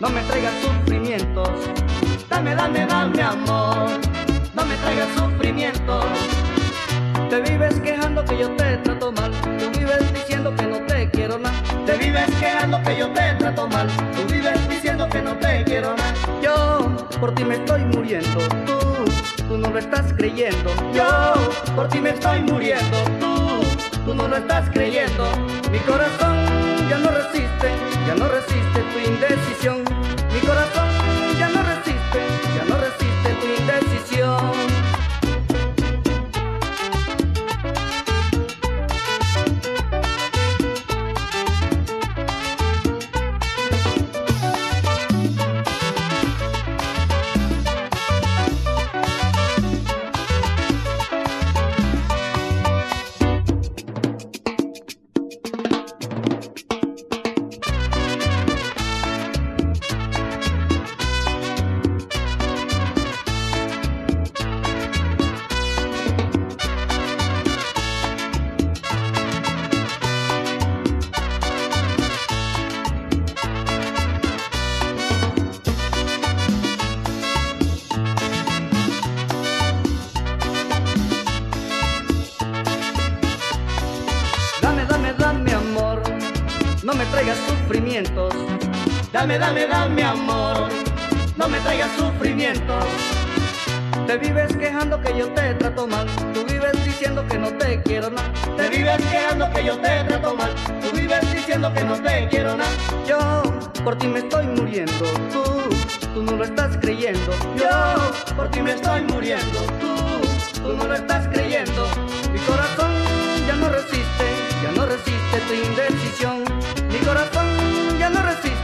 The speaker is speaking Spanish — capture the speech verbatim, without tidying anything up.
no me traigas sufrimientos. Dame, dame, dame amor, no me traigas sufrimientos. Te vives quejando que yo te trato mal, tú vives diciendo que no te quiero nada. Te vives quejando que yo te trato mal, tú vives diciendo que no te quiero nada. Yo por ti me estoy muriendo, tú, tú no lo estás creyendo. Yo por ti me estoy muriendo, tú, tú no lo estás creyendo. Mi corazón ya no resiste, ya no resiste tu indecisión. Mi corazón ya no resiste, ya no resiste tu indecisión. Dame, dame, dame amor, no me traigas sufrimientos. Dame, dame, dame amor, no me traigas sufrimientos. Te vives quejando que yo te trato mal, tú vives diciendo que no te quiero nada. Te vives quejando que yo te trato mal, tú vives diciendo que no te quiero nada. Yo por ti me estoy muriendo, tú, tú no lo estás creyendo. Yo por ti me estoy muriendo, tú, tú no lo estás creyendo. Mi corazón ya no resiste, ya no resiste tu indecisión. Mi corazón ya no resiste.